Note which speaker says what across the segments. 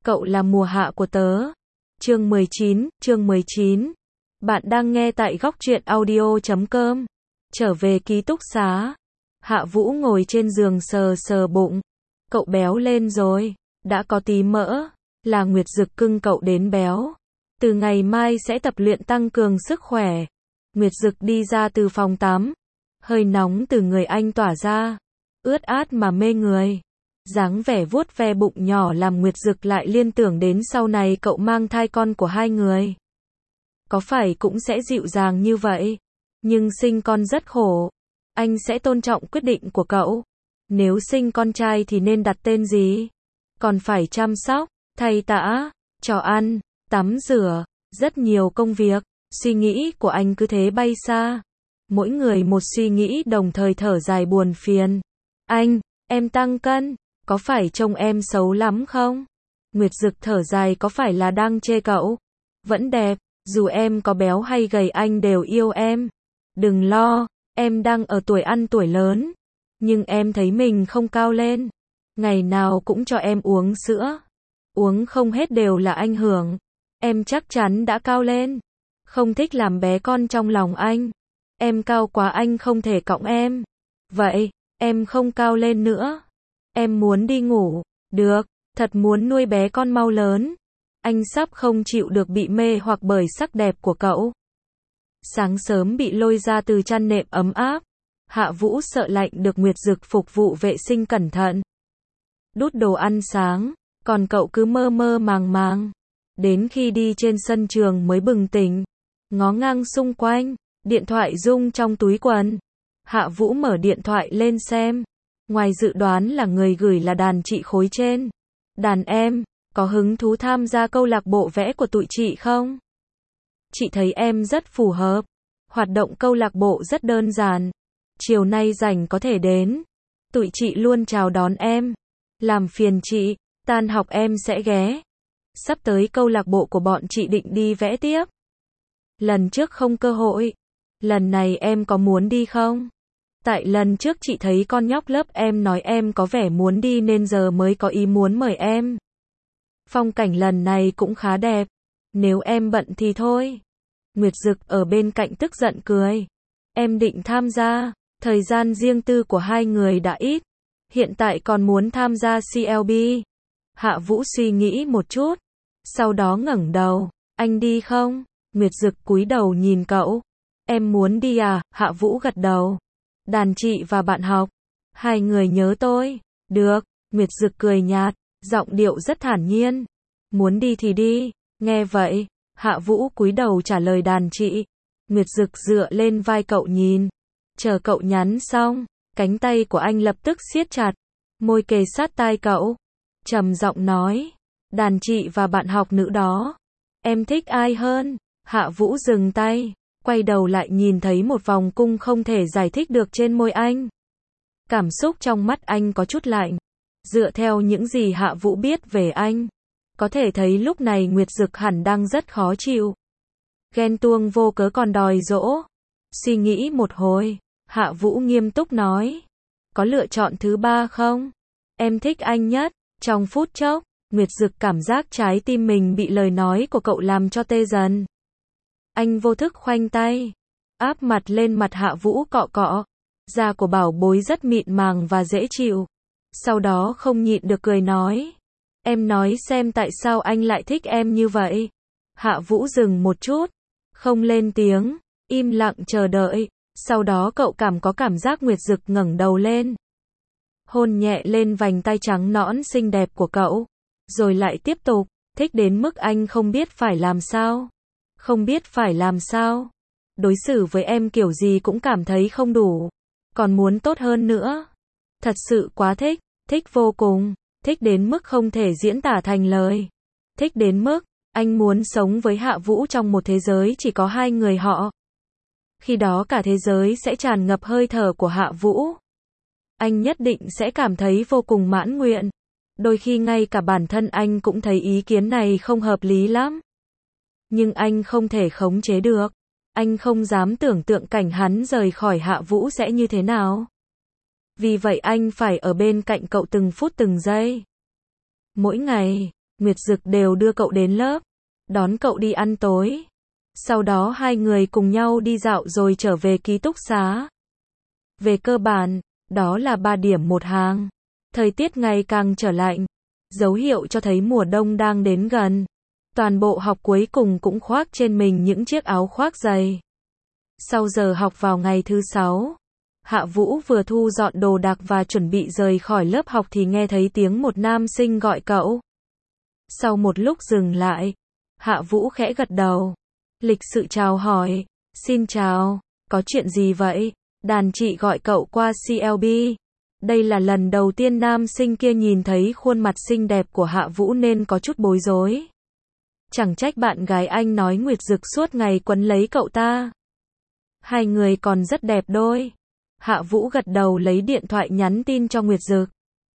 Speaker 1: Cậu là mùa hạ của tớ. Chương 19. Bạn đang nghe tại góc truyện audio.com. Trở về ký túc xá. Hạ Vũ ngồi trên giường sờ sờ bụng. Cậu béo lên rồi, đã có tí mỡ, là Nguyệt Dực cưng cậu đến béo. Từ ngày mai sẽ tập luyện tăng cường sức khỏe. Nguyệt Dực đi ra từ phòng tắm. Hơi nóng từ người anh tỏa ra. Ướt át mà mê người. Dáng vẻ vuốt ve bụng nhỏ làm Nguyệt Dực lại liên tưởng đến sau này cậu mang thai con của hai người. Có phải cũng sẽ dịu dàng như vậy? Nhưng sinh con rất khổ. Anh sẽ tôn trọng quyết định của cậu. Nếu sinh con trai thì nên đặt tên gì? Còn phải chăm sóc, thay tã, cho ăn, tắm rửa, rất nhiều công việc. Suy nghĩ của anh cứ thế bay xa. Mỗi người một suy nghĩ đồng thời thở dài buồn phiền. Anh, em tăng cân, có phải trông em xấu lắm không? Nguyệt Dực thở dài, có phải là đang chê cậu? Vẫn đẹp, dù em có béo hay gầy anh đều yêu em. Đừng lo, em đang ở tuổi ăn tuổi lớn. Nhưng em thấy mình không cao lên. Ngày nào cũng cho em uống sữa. Uống không hết đều là anh hưởng. Em chắc chắn đã cao lên. Không thích làm bé con trong lòng anh. Em cao quá anh không thể cõng em. Vậy, em không cao lên nữa. Em muốn đi ngủ. Được, thật muốn nuôi bé con mau lớn. Anh sắp không chịu được bị mê hoặc bởi sắc đẹp của cậu. Sáng sớm bị lôi ra từ chăn nệm ấm áp. Hạ Vũ sợ lạnh được Nguyệt Dực phục vụ vệ sinh cẩn thận. Đút đồ ăn sáng, còn cậu cứ mơ mơ màng màng. Đến khi đi trên sân trường mới bừng tỉnh. Ngó ngang xung quanh, điện thoại rung trong túi quần. Hạ Vũ mở điện thoại lên xem. Ngoài dự đoán là người gửi là đàn chị khối trên. Đàn em, có hứng thú tham gia câu lạc bộ vẽ của tụi chị không? Chị thấy em rất phù hợp. Hoạt động câu lạc bộ rất đơn giản. Chiều nay rảnh có thể đến. Tụi chị luôn chào đón em. Làm phiền chị, tan học em sẽ ghé. Sắp tới câu lạc bộ của bọn chị định đi vẽ tiếp. Lần trước không cơ hội. Lần này em có muốn đi không? Tại lần trước chị thấy con nhóc lớp em nói em có vẻ muốn đi nên giờ mới có ý muốn mời em. Phong cảnh lần này cũng khá đẹp. Nếu em bận thì thôi. Nguyệt Dực ở bên cạnh tức giận cười. Em định tham gia. Thời gian riêng tư của hai người đã ít. Hiện tại còn muốn tham gia CLB. Hạ Vũ suy nghĩ một chút. Sau đó ngẩng đầu. Anh đi không? Nguyệt Dực cúi đầu nhìn cậu. Em muốn đi à? Hạ Vũ gật đầu. Đàn chị và bạn học. Hai người nhớ tôi. Được. Nguyệt Dực cười nhạt. Giọng điệu rất thản nhiên. Muốn đi thì đi. Nghe vậy. Hạ Vũ cúi đầu trả lời đàn chị. Nguyệt Dực dựa lên vai cậu nhìn. Chờ cậu nhắn xong. Cánh tay của anh lập tức siết chặt. Môi kề sát tai cậu. Trầm giọng nói. Đàn chị và bạn học nữ đó. Em thích ai hơn? Hạ Vũ dừng tay. Quay đầu lại nhìn thấy một vòng cung không thể giải thích được trên môi anh. Cảm xúc trong mắt anh có chút lạnh. Dựa theo những gì Hạ Vũ biết về anh, có thể thấy lúc này Nguyệt Dực hẳn đang rất khó chịu. Ghen tuông vô cớ còn đòi dỗ. Suy nghĩ một hồi, Hạ Vũ nghiêm túc nói. Có lựa chọn thứ ba không? Em thích anh nhất. Trong phút chốc, Nguyệt Dực cảm giác trái tim mình bị lời nói của cậu làm cho tê dần. Anh vô thức khoanh tay, áp mặt lên mặt Hạ Vũ cọ cọ. Da của bảo bối rất mịn màng và dễ chịu. Sau đó không nhịn được cười nói. Em nói xem tại sao anh lại thích em như vậy. Hạ Vũ dừng một chút, không lên tiếng, im lặng chờ đợi. Sau đó cậu có cảm giác Nguyệt Dực ngẩng đầu lên. Hôn nhẹ lên vành tay trắng nõn xinh đẹp của cậu. Rồi lại tiếp tục, thích đến mức anh không biết phải làm sao. Không biết phải làm sao. Đối xử với em kiểu gì cũng cảm thấy không đủ. Còn muốn tốt hơn nữa. Thật sự quá thích, thích vô cùng. Thích đến mức không thể diễn tả thành lời. Thích đến mức, anh muốn sống với Hạ Vũ trong một thế giới chỉ có hai người họ. Khi đó cả thế giới sẽ tràn ngập hơi thở của Hạ Vũ. Anh nhất định sẽ cảm thấy vô cùng mãn nguyện. Đôi khi ngay cả bản thân anh cũng thấy ý kiến này không hợp lý lắm. Nhưng anh không thể khống chế được. Anh không dám tưởng tượng cảnh hắn rời khỏi Hạ Vũ sẽ như thế nào. Vì vậy anh phải ở bên cạnh cậu từng phút từng giây. Mỗi ngày, Nguyệt Dực đều đưa cậu đến lớp, đón cậu đi ăn tối. Sau đó hai người cùng nhau đi dạo rồi trở về ký túc xá. Về cơ bản, đó là 3 điểm một hàng. Thời tiết ngày càng trở lạnh, dấu hiệu cho thấy mùa đông đang đến gần. Toàn bộ học cuối cùng cũng khoác trên mình những chiếc áo khoác dày. Sau giờ học vào ngày thứ 6, Hạ Vũ vừa thu dọn đồ đạc và chuẩn bị rời khỏi lớp học thì nghe thấy tiếng một nam sinh gọi cậu. Sau một lúc dừng lại, Hạ Vũ khẽ gật đầu, lịch sự chào hỏi, xin chào, có chuyện gì vậy? Đàn chị gọi cậu qua CLB. Đây là lần đầu tiên nam sinh kia nhìn thấy khuôn mặt xinh đẹp của Hạ Vũ nên có chút bối rối. Chẳng trách bạn gái anh nói Nguyệt Dực suốt ngày quấn lấy cậu ta. Hai người còn rất đẹp đôi. Hạ Vũ gật đầu lấy điện thoại nhắn tin cho Nguyệt Dực.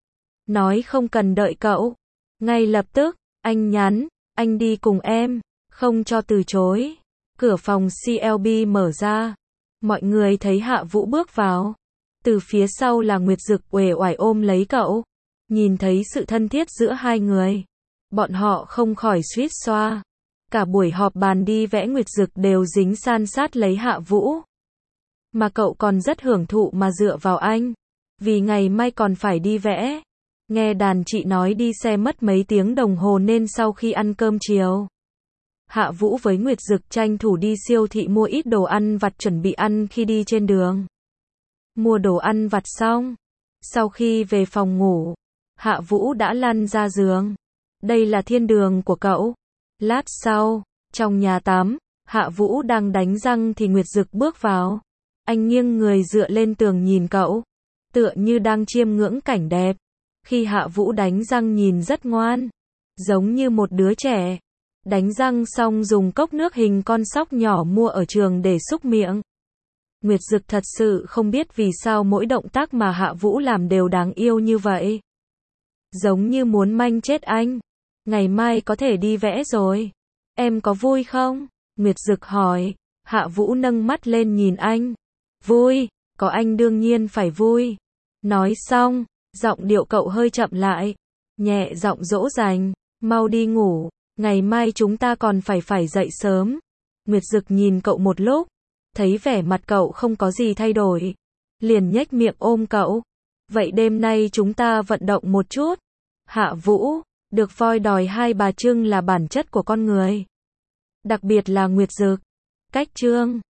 Speaker 1: Nói không cần đợi cậu. Ngay lập tức, anh nhắn, anh đi cùng em, không cho từ chối. Cửa phòng CLB mở ra. Mọi người thấy Hạ Vũ bước vào. Từ phía sau là Nguyệt Dực uể oải ôm lấy cậu. Nhìn thấy sự thân thiết giữa hai người, bọn họ không khỏi suýt xoa. Cả buổi họp bàn đi vẽ Nguyệt Dực đều dính san sát lấy Hạ Vũ. Mà cậu còn rất hưởng thụ mà dựa vào anh. Vì ngày mai còn phải đi vẽ. Nghe đàn chị nói đi xe mất mấy tiếng đồng hồ nên sau khi ăn cơm chiều, Hạ Vũ với Nguyệt Dực tranh thủ đi siêu thị mua ít đồ ăn vặt chuẩn bị ăn khi đi trên đường. Mua đồ ăn vặt xong, sau khi về phòng ngủ, Hạ Vũ đã lăn ra giường. Đây là thiên đường của cậu. Lát sau, trong nhà tắm, Hạ Vũ đang đánh răng thì Nguyệt Dực bước vào. Anh nghiêng người dựa lên tường nhìn cậu, tựa như đang chiêm ngưỡng cảnh đẹp. Khi Hạ Vũ đánh răng nhìn rất ngoan, giống như một đứa trẻ. Đánh răng xong dùng cốc nước hình con sóc nhỏ mua ở trường để súc miệng. Nguyệt Dực thật sự không biết vì sao mỗi động tác mà Hạ Vũ làm đều đáng yêu như vậy. Giống như muốn manh chết anh. Ngày mai có thể đi vẽ rồi. Em có vui không? Nguyệt Dực hỏi. Hạ Vũ nâng mắt lên nhìn anh. Vui, có anh đương nhiên phải vui. Nói xong, giọng điệu cậu hơi chậm lại. Nhẹ giọng dỗ dành. Mau đi ngủ, ngày mai chúng ta còn phải dậy sớm. Nguyệt Dực nhìn cậu một lúc, thấy vẻ mặt cậu không có gì thay đổi, liền nhếch miệng ôm cậu. Vậy đêm nay chúng ta vận động một chút. Hạ Vũ, được voi đòi hai bà trưng là bản chất của con người. Đặc biệt là Nguyệt Dực. Cách trương